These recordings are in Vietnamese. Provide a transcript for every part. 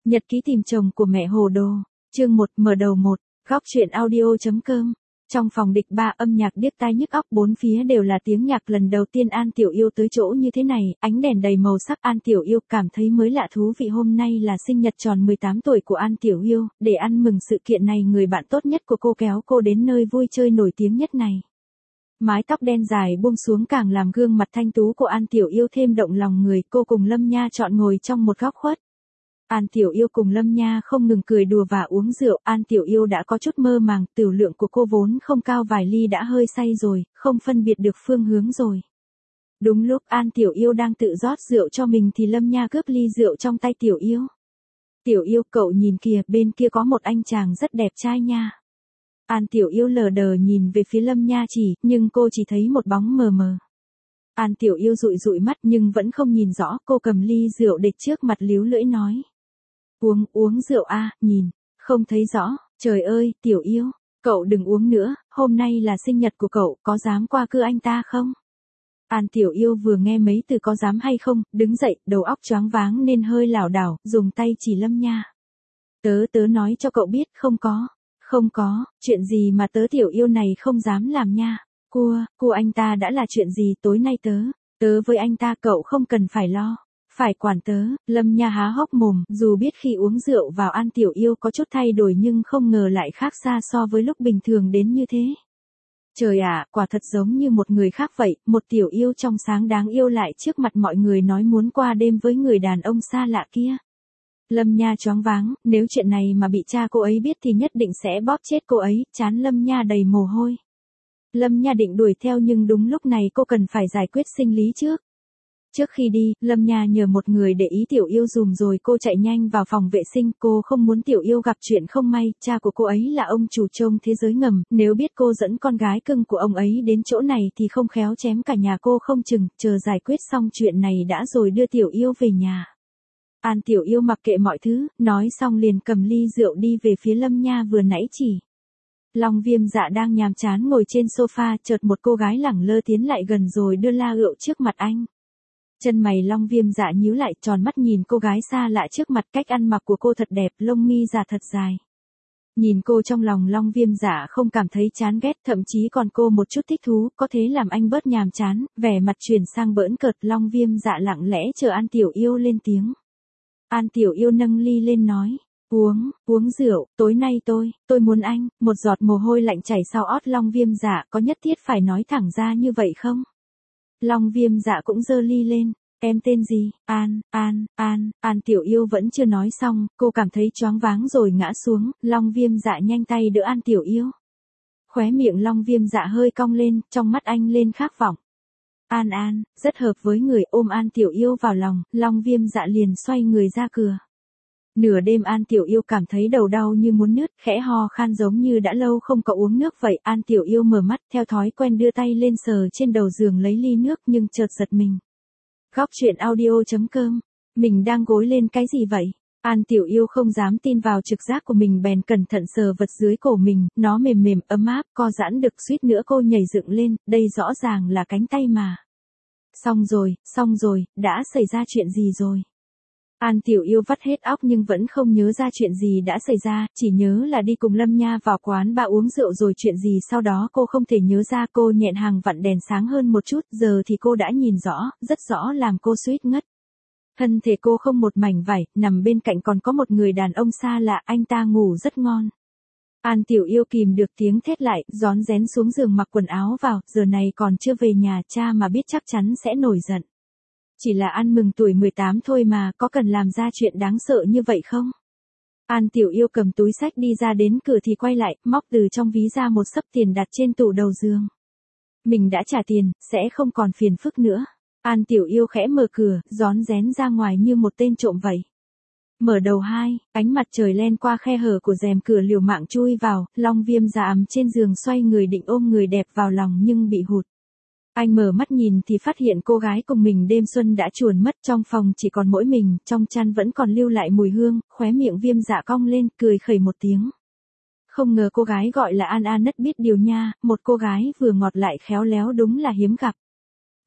Nhật ký tìm chồng của mẹ hồ đồ. Chương 1 mở đầu 1. Góc truyện audio.com. Trong phòng địch 3 âm nhạc điếc tai nhức óc, bốn phía đều là tiếng nhạc. Lần đầu tiên An Tiểu Yêu tới chỗ như thế này, ánh đèn đầy màu sắc. An Tiểu Yêu cảm thấy mới lạ thú vị. Hôm nay là sinh nhật tròn 18 tuổi của An Tiểu Yêu, để ăn mừng sự kiện này, người bạn tốt nhất của cô kéo cô đến nơi vui chơi nổi tiếng nhất này. Mái tóc đen dài buông xuống càng làm gương mặt thanh tú của An Tiểu Yêu thêm động lòng người. Cô cùng Lâm Nha chọn ngồi trong một góc khuất. An Tiểu Yêu cùng Lâm Nha không ngừng cười đùa và uống rượu. An Tiểu Yêu đã có chút mơ màng, tiểu lượng của cô vốn không cao, vài ly đã hơi say rồi, không phân biệt được phương hướng rồi. Đúng lúc An Tiểu Yêu đang tự rót rượu cho mình thì Lâm Nha cướp ly rượu trong tay Tiểu Yêu. Tiểu Yêu, cậu nhìn kìa, bên kia có một anh chàng rất đẹp trai nha. An Tiểu Yêu lờ đờ nhìn về phía Lâm Nha nhưng cô chỉ thấy một bóng mờ mờ. An Tiểu Yêu dụi dụi mắt nhưng vẫn không nhìn rõ. Cô cầm ly rượu để trước mặt líu lưỡi nói. Uống rượu à, nhìn, không thấy rõ. Trời ơi, Tiểu Yêu, cậu đừng uống nữa, hôm nay là sinh nhật của cậu, có dám qua cưa anh ta không? An Tiểu Yêu vừa nghe mấy từ có dám hay không, đứng dậy, đầu óc choáng váng nên hơi lảo đảo, dùng tay chỉ Lâm Nha. Tớ nói cho cậu biết, không có, chuyện gì mà tớ Tiểu Yêu này không dám làm nha. Cua anh ta đã là chuyện gì, tối nay tớ với anh ta, cậu không cần phải lo. Phải quản tớ. Lâm Nha há hốc mồm, dù biết khi uống rượu vào An Tiểu Yêu có chút thay đổi nhưng không ngờ lại khác xa so với lúc bình thường đến như thế. Trời ạ, quả thật giống như một người khác vậy, một Tiểu Yêu trong sáng đáng yêu lại trước mặt mọi người nói muốn qua đêm với người đàn ông xa lạ kia. Lâm Nha choáng váng, nếu chuyện này mà bị cha cô ấy biết thì nhất định sẽ bóp chết cô ấy. Trán Lâm Nha đầy mồ hôi. Lâm Nha định đuổi theo nhưng đúng lúc này cô cần phải giải quyết sinh lý trước. Trước khi đi, Lâm Nha nhờ một người để ý Tiểu Yêu dùm rồi cô chạy nhanh vào phòng vệ sinh. Cô không muốn Tiểu Yêu gặp chuyện không may, cha của cô ấy là ông chủ trông thế giới ngầm, nếu biết cô dẫn con gái cưng của ông ấy đến chỗ này thì không khéo chém cả nhà cô không chừng. Chờ giải quyết xong chuyện này đã rồi đưa Tiểu Yêu về nhà. An Tiểu Yêu mặc kệ mọi thứ, nói xong liền cầm ly rượu đi về phía Lâm Nha vừa nãy chỉ. Long Viêm Dạ đang nhàm chán ngồi trên sofa, chợt một cô gái lẳng lơ tiến lại gần rồi đưa la rượu trước mặt anh. Chân mày Long Viêm Dạ nhíu lại, tròn mắt nhìn cô gái xa lạ trước mặt. Cách ăn mặc của cô thật đẹp, lông mi giả thật dài. Nhìn cô trong lòng Long Viêm Dạ không cảm thấy chán ghét, thậm chí còn cô một chút thích thú, có thế làm anh bớt nhàm chán. Vẻ mặt chuyển sang bỡn cợt, Long Viêm Dạ lặng lẽ chờ An Tiểu Yêu lên tiếng. An Tiểu Yêu nâng ly lên nói. Uống rượu, tối nay tôi muốn anh. Một giọt mồ hôi lạnh chảy sau ót Long Viêm Dạ, có nhất thiết phải nói thẳng ra như vậy không? Long Viêm Dạ cũng giơ ly lên. Em tên gì? An Tiểu Yêu vẫn chưa nói xong, cô cảm thấy choáng váng rồi ngã xuống. Long Viêm Dạ nhanh tay đỡ An Tiểu Yêu. Khóe miệng Long Viêm Dạ hơi cong lên, trong mắt anh lên khát vọng. An, rất hợp với người. Ôm An Tiểu Yêu vào lòng, Long Viêm Dạ liền xoay người ra cửa. Nửa đêm An Tiểu Yêu cảm thấy đầu đau như muốn nứt, khẽ ho khan giống như đã lâu không có uống nước vậy. An Tiểu Yêu mở mắt, theo thói quen đưa tay lên sờ trên đầu giường lấy ly nước nhưng chợt giật mình. Góc truyện audio.com. Mình đang gối lên cái gì vậy? An Tiểu Yêu không dám tin vào trực giác của mình bèn cẩn thận sờ vật dưới cổ mình, nó mềm ấm áp, co giãn được, suýt nữa cô nhảy dựng lên, đây rõ ràng là cánh tay mà. Xong rồi, đã xảy ra chuyện gì rồi? An Tiểu Yêu vắt hết óc nhưng vẫn không nhớ ra chuyện gì đã xảy ra, chỉ nhớ là đi cùng Lâm Nha vào quán bar uống rượu rồi chuyện gì sau đó cô không thể nhớ ra. Cô nhẹn hàng vặn đèn sáng hơn một chút, giờ thì cô đã nhìn rõ, rất rõ, làm cô suýt ngất. Thân thể cô không một mảnh vải, nằm bên cạnh còn có một người đàn ông xa lạ, anh ta ngủ rất ngon. An Tiểu Yêu kìm được tiếng thét lại, rón rén xuống giường mặc quần áo vào, giờ này còn chưa về nhà, cha mà biết chắc chắn sẽ nổi giận. Chỉ là ăn mừng tuổi 18 thôi mà, có cần làm ra chuyện đáng sợ như vậy không? An Tiểu Yêu cầm túi xách đi ra đến cửa thì quay lại, móc từ trong ví ra một xấp tiền đặt trên tủ đầu giường. Mình đã trả tiền, sẽ không còn phiền phức nữa. An Tiểu Yêu khẽ mở cửa, rón rén ra ngoài như một tên trộm vậy. Mở đầu 2, ánh mặt trời len qua khe hở của rèm cửa liều mạng chui vào. Long Viêm Dạ ằm trên giường xoay người định ôm người đẹp vào lòng nhưng bị hụt. Anh mở mắt nhìn thì phát hiện cô gái cùng mình đêm xuân đã chuồn mất, trong phòng chỉ còn mỗi mình, trong chăn vẫn còn lưu lại mùi hương. Khóe miệng Viêm Dạ cong lên, cười khẩy một tiếng. Không ngờ cô gái gọi là An nất biết điều nha, một cô gái vừa ngọt lại khéo léo đúng là hiếm gặp.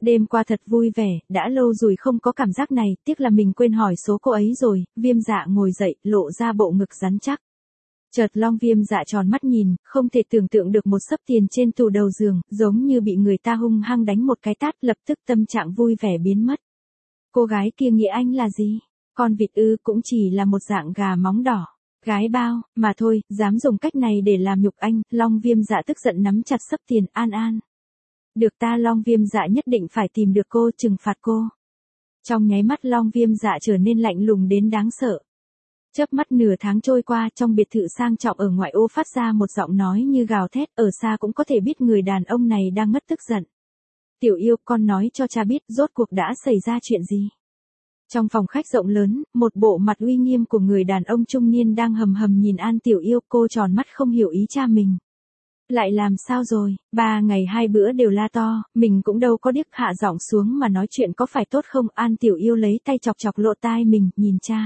Đêm qua thật vui vẻ, đã lâu rồi không có cảm giác này, tiếc là mình quên hỏi số cô ấy rồi, Viêm Dạ ngồi dậy, lộ ra bộ ngực rắn chắc. Chợt Long Viêm Dạ tròn mắt nhìn, không thể tưởng tượng được một xấp tiền trên tủ đầu giường, giống như bị người ta hung hăng đánh một cái tát, lập tức tâm trạng vui vẻ biến mất. Cô gái kia nghĩ anh là gì? Con vịt ư, cũng chỉ là một dạng gà móng đỏ. Gái bao, mà thôi, dám dùng cách này để làm nhục anh, Long Viêm Dạ tức giận nắm chặt xấp tiền. An. Được ta, Long Viêm Dạ nhất định phải tìm được cô, trừng phạt cô. Trong nháy mắt Long Viêm Dạ trở nên lạnh lùng đến đáng sợ. Chớp mắt nửa tháng trôi qua, trong biệt thự sang trọng ở ngoại ô phát ra một giọng nói như gào thét, ở xa cũng có thể biết người đàn ông này đang ngất tức giận. Tiểu Yêu, con nói cho cha biết rốt cuộc đã xảy ra chuyện gì. Trong phòng khách rộng lớn, một bộ mặt uy nghiêm của người đàn ông trung niên đang hầm hầm nhìn An Tiểu Yêu, cô tròn mắt không hiểu ý cha mình. Lại làm sao rồi, 3 ngày 2 bữa đều la to, mình cũng đâu có điếc, hạ giọng xuống mà nói chuyện có phải tốt không? An Tiểu Yêu lấy tay chọc chọc lỗ tai mình, nhìn cha.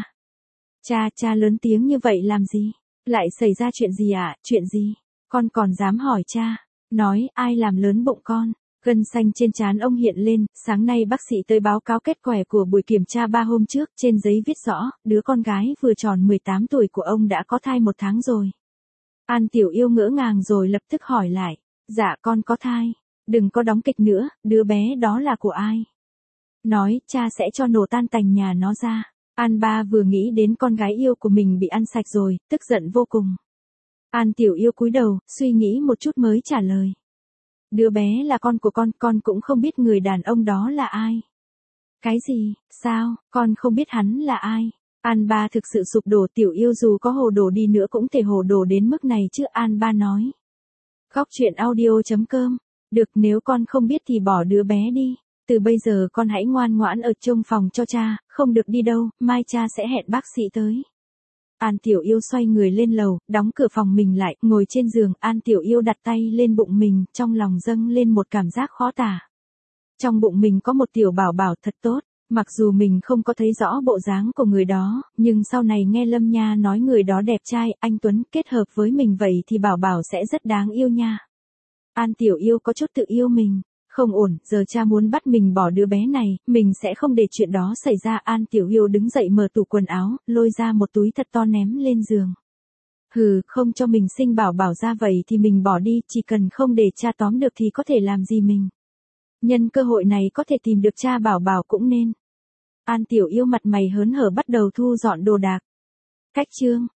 Cha lớn tiếng như vậy làm gì? Lại xảy ra chuyện gì ạ? Chuyện gì? Con còn dám hỏi cha? Nói, ai làm lớn bụng con? Gân xanh trên trán ông hiện lên, sáng nay bác sĩ tới báo cáo kết quả của buổi kiểm tra 3 hôm trước, trên giấy viết rõ, đứa con gái vừa tròn 18 tuổi của ông đã có thai 1 tháng rồi. An Tiểu Yêu ngỡ ngàng rồi lập tức hỏi lại, dạ con có thai, đừng có đóng kịch nữa, đứa bé đó là của ai? Nói, cha sẽ cho nổ tan tành nhà nó ra. An Ba vừa nghĩ đến con gái yêu của mình bị ăn sạch rồi, tức giận vô cùng. An Tiểu Yêu cúi đầu, suy nghĩ một chút mới trả lời. Đứa bé là con của con cũng không biết người đàn ông đó là ai. Cái gì, sao, con không biết hắn là ai? An Ba thực sự sụp đổ. Tiểu Yêu dù có hồ đồ đi nữa cũng thể hồ đồ đến mức này chứ, An Ba nói. Góc truyện audio.com. Được, nếu con không biết thì bỏ đứa bé đi. Từ bây giờ con hãy ngoan ngoãn ở trong phòng cho cha, không được đi đâu, mai cha sẽ hẹn bác sĩ tới. An Tiểu Yêu xoay người lên lầu, đóng cửa phòng mình lại, ngồi trên giường, An Tiểu Yêu đặt tay lên bụng mình, trong lòng dâng lên một cảm giác khó tả. Trong bụng mình có một tiểu bảo bảo thật tốt, mặc dù mình không có thấy rõ bộ dáng của người đó, nhưng sau này nghe Lâm Nha nói người đó đẹp trai, anh Tuấn, kết hợp với mình vậy thì bảo bảo sẽ rất đáng yêu nha. An Tiểu Yêu có chút tự yêu mình. Không ổn, giờ cha muốn bắt mình bỏ đứa bé này, mình sẽ không để chuyện đó xảy ra. An Tiểu Yêu đứng dậy mở tủ quần áo, lôi ra một túi thật to ném lên giường. Hừ, không cho mình sinh bảo bảo ra vậy thì mình bỏ đi, chỉ cần không để cha tóm được thì có thể làm gì mình. Nhân cơ hội này có thể tìm được cha bảo bảo cũng nên. An Tiểu Yêu mặt mày hớn hở bắt đầu thu dọn đồ đạc. Cách chương.